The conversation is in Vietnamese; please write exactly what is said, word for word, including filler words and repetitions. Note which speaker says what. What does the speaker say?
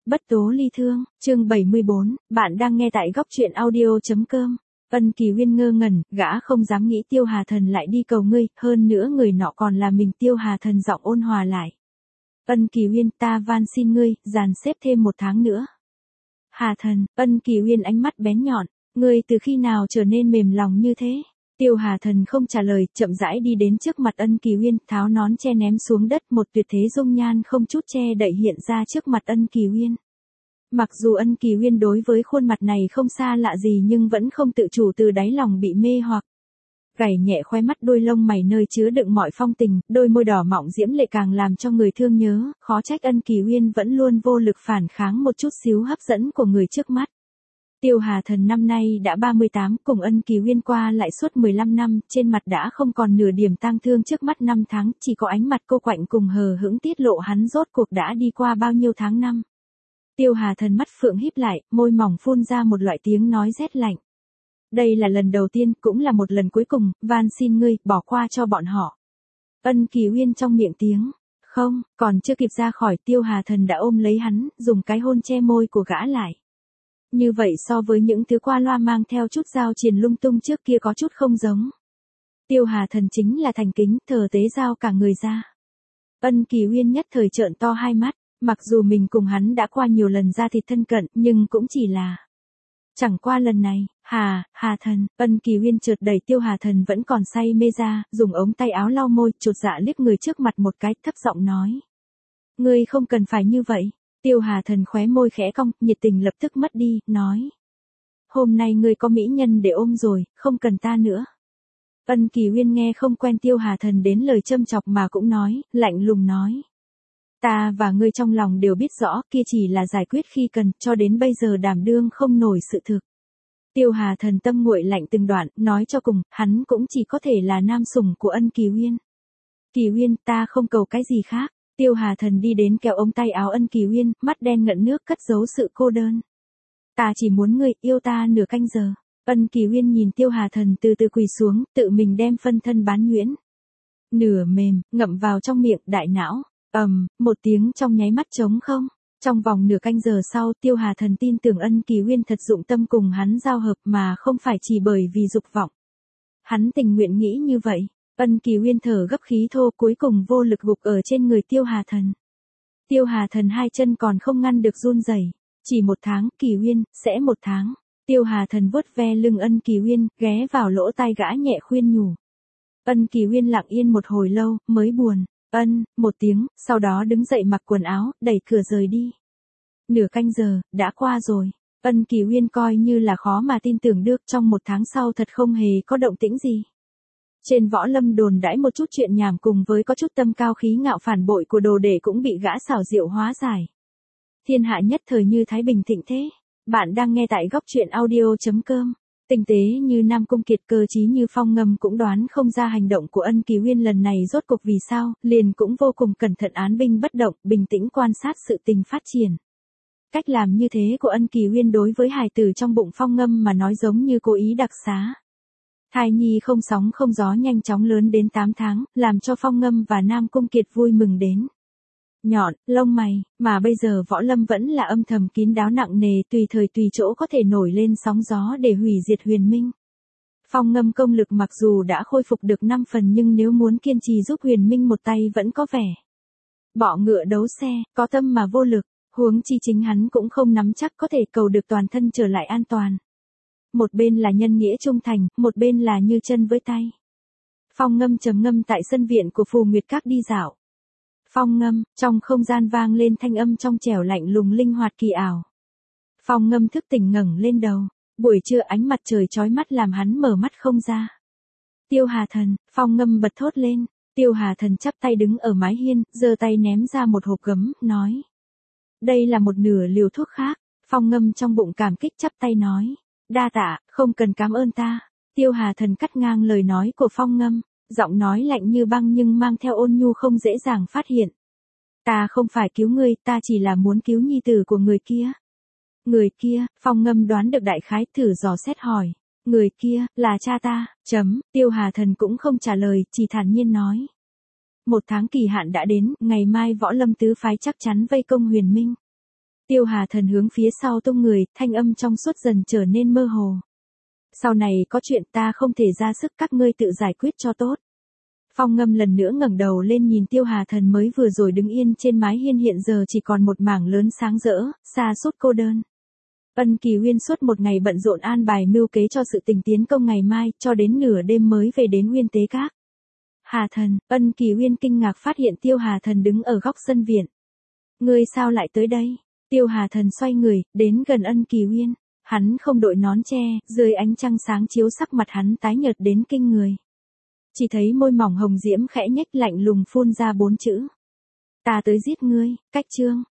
Speaker 1: Bất tố ly thương, chương bảy mươi bốn, bạn đang nghe tại góc truyện audio.com. Ân Kỳ Uyên ngơ ngẩn, gã không dám nghĩ Tiêu Hà Thần lại đi cầu ngươi, hơn nữa người nọ còn là mình. Tiêu Hà Thần giọng ôn hòa lại. Ân Kỳ Uyên, ta van xin ngươi, dàn xếp thêm một tháng nữa. Hà Thần, Ân Kỳ Uyên ánh mắt bén nhọn, ngươi từ khi nào trở nên mềm lòng như thế? Tiêu Hà Thần không trả lời, chậm rãi đi đến trước mặt Ân Kỳ Uyên, tháo nón che ném xuống đất, một tuyệt thế dung nhan không chút che đậy hiện ra trước mặt Ân Kỳ Uyên. Mặc dù Ân Kỳ Uyên đối với khuôn mặt này không xa lạ gì nhưng vẫn không tự chủ từ đáy lòng bị mê hoặc. Gảy nhẹ khóe mắt, đôi lông mày nơi chứa đựng mọi phong tình, đôi môi đỏ mọng diễm lệ càng làm cho người thương nhớ, khó trách Ân Kỳ Uyên vẫn luôn vô lực phản kháng một chút xíu hấp dẫn của người trước mắt. Tiêu Hà Thần năm nay đã ba mươi tám, cùng Ân Kỳ Uyên qua lại suốt mười lăm năm, trên mặt đã không còn nửa điểm tang thương. Trước mắt năm tháng, chỉ có ánh mặt cô quạnh cùng hờ hững tiết lộ hắn rốt cuộc đã đi qua bao nhiêu tháng năm. Tiêu Hà Thần mắt phượng híp lại, môi mỏng phun ra một loại tiếng nói rét lạnh. Đây là lần đầu tiên, cũng là một lần cuối cùng, van xin ngươi, bỏ qua cho bọn họ. Ân Kỳ Uyên trong miệng tiếng, không, còn chưa kịp ra khỏi, Tiêu Hà Thần đã ôm lấy hắn, dùng cái hôn che môi của gã lại. Như vậy so với những thứ qua loa mang theo chút giao triền lung tung trước kia có chút không giống. Tiêu Hà Thần chính là thành kính, thờ tế giao cả người ra. Ân Kỳ Uyên nhất thời trợn to hai mắt, mặc dù mình cùng hắn đã qua nhiều lần ra thịt thân cận, nhưng cũng chỉ là... Chẳng qua lần này, Hà, Hà Thần, Ân Kỳ Uyên chợt đẩy Tiêu Hà Thần vẫn còn say mê ra, dùng ống tay áo lau môi, chột dạ liếc người trước mặt một cái, thấp giọng nói. Ngươi không cần phải như vậy. Tiêu Hà Thần khóe môi khẽ cong, nhiệt tình lập tức mất đi, nói. Hôm nay ngươi có mỹ nhân để ôm rồi, không cần ta nữa. Ân Kỳ Uyên nghe không quen Tiêu Hà Thần đến lời châm chọc mà cũng nói, lạnh lùng nói. Ta và ngươi trong lòng đều biết rõ, kia chỉ là giải quyết khi cần, cho đến bây giờ đảm đương không nổi sự thực. Tiêu Hà Thần tâm nguội lạnh từng đoạn, nói cho cùng, hắn cũng chỉ có thể là nam sủng của Ân Kỳ Uyên. Kỳ Uyên, ta không cầu cái gì khác. Tiêu Hà Thần đi đến kéo ống tay áo Ân Kỳ Uyên, mắt đen ngận nước cất giấu sự cô đơn. Ta chỉ muốn ngươi yêu ta nửa canh giờ. Ân Kỳ Uyên nhìn Tiêu Hà Thần từ từ quỳ xuống, tự mình đem phân thân bán nhuyễn. Nửa mềm, ngậm vào trong miệng, đại não. Ầm, um, một tiếng trong nháy mắt trống không. Trong vòng nửa canh giờ sau, Tiêu Hà Thần tin tưởng Ân Kỳ Uyên thật dụng tâm cùng hắn giao hợp mà không phải chỉ bởi vì dục vọng. Hắn tình nguyện nghĩ như vậy. Ân Kỳ Uyên thở gấp khí thô, cuối cùng vô lực gục ở trên người Tiêu Hà Thần. Tiêu Hà Thần hai chân còn không ngăn được run rẩy. Chỉ một tháng, Kỳ Uyên, sẽ một tháng. Tiêu Hà Thần vuốt ve lưng Ân Kỳ Uyên, ghé vào lỗ tai gã nhẹ khuyên nhủ. Ân Kỳ Uyên lặng yên một hồi lâu, mới buồn. Ân, một tiếng, sau đó đứng dậy mặc quần áo, đẩy cửa rời đi. Nửa canh giờ, đã qua rồi. Ân Kỳ Uyên coi như là khó mà tin tưởng được, trong một tháng sau thật không hề có động tĩnh gì. Trên võ lâm đồn đãi một chút chuyện nhảm cùng với có chút tâm cao khí ngạo phản bội của đồ đệ cũng bị gã xảo diệu hóa giải. Thiên hạ nhất thời như thái bình thịnh thế. Bạn đang nghe tại góc truyện audio.com. Tinh tế như Nam Cung Kiệt, cơ trí như Phong Ngâm cũng đoán không ra hành động của Ân Kỳ Uyên lần này rốt cuộc vì sao, liền cũng vô cùng cẩn thận án binh bất động, bình tĩnh quan sát sự tình phát triển. Cách làm như thế của Ân Kỳ Uyên đối với hài tử trong bụng Phong Ngâm mà nói giống như cố ý đặc xá. Thai nhi không sóng không gió nhanh chóng lớn đến tám tháng, làm cho Phong Ngâm và Nam Cung Kiệt vui mừng đến. Nhọn, lông mày, mà bây giờ võ lâm vẫn là âm thầm kín đáo nặng nề, tùy thời tùy chỗ có thể nổi lên sóng gió để hủy diệt Huyền Minh. Phong Ngâm công lực mặc dù đã khôi phục được năm phần nhưng nếu muốn kiên trì giúp Huyền Minh một tay vẫn có vẻ. Bọ ngựa đấu xe, có tâm mà vô lực, huống chi chính hắn cũng không nắm chắc có thể cầu được toàn thân trở lại an toàn. Một bên là nhân nghĩa trung thành, một bên là như chân với tay. Phong Ngâm trầm ngâm tại sân viện của Phù Nguyệt Các đi dạo. Phong Ngâm, trong không gian vang lên thanh âm trong trẻo lạnh lùng linh hoạt kỳ ảo. Phong Ngâm thức tỉnh ngẩng lên đầu, buổi trưa ánh mặt trời chói mắt làm hắn mở mắt không ra. Tiêu Hà Thần, Phong Ngâm bật thốt lên, Tiêu Hà Thần chắp tay đứng ở mái hiên, giơ tay ném ra một hộp gấm, nói. Đây là một nửa liều thuốc khác. Phong Ngâm trong bụng cảm kích chắp tay nói. Đa tạ, không cần cảm ơn ta. Tiêu Hà Thần cắt ngang lời nói của Phong Ngâm. Giọng nói lạnh như băng nhưng mang theo ôn nhu không dễ dàng phát hiện. Ta không phải cứu ngươi, ta chỉ là muốn cứu nhi tử của người kia. Người kia, Phong Ngâm đoán được đại khái, thử dò xét hỏi. Người kia, là cha ta, chấm, Tiêu Hà Thần cũng không trả lời, chỉ thản nhiên nói. Một tháng kỳ hạn đã đến, ngày mai võ lâm tứ phái chắc chắn vây công Huyền Minh. Tiêu Hà Thần hướng phía sau tung người, thanh âm trong suốt dần trở nên mơ hồ. Sau này có chuyện ta không thể ra sức, các ngươi tự giải quyết cho tốt. Phong Ngâm lần nữa ngẩng đầu lên nhìn Tiêu Hà Thần mới vừa rồi đứng yên trên mái hiên hiện giờ chỉ còn một mảng lớn sáng rỡ, xa sút cô đơn. Ân Kỳ Uyên suốt một ngày bận rộn an bài mưu kế cho sự tình tiến công ngày mai, cho đến nửa đêm mới về đến Nguyên Tế Các. Hà Thần, Ân Kỳ Uyên kinh ngạc phát hiện Tiêu Hà Thần đứng ở góc sân viện. Ngươi sao lại tới đây? Tiêu Hà Thần xoay người, đến gần Ân Kỳ Uyên. Hắn không đội nón che, dưới ánh trăng sáng chiếu sắc mặt hắn tái nhợt đến kinh người. Chỉ thấy môi mỏng hồng diễm khẽ nhếch lạnh lùng phun ra bốn chữ. Ta tới giết ngươi, cách chương.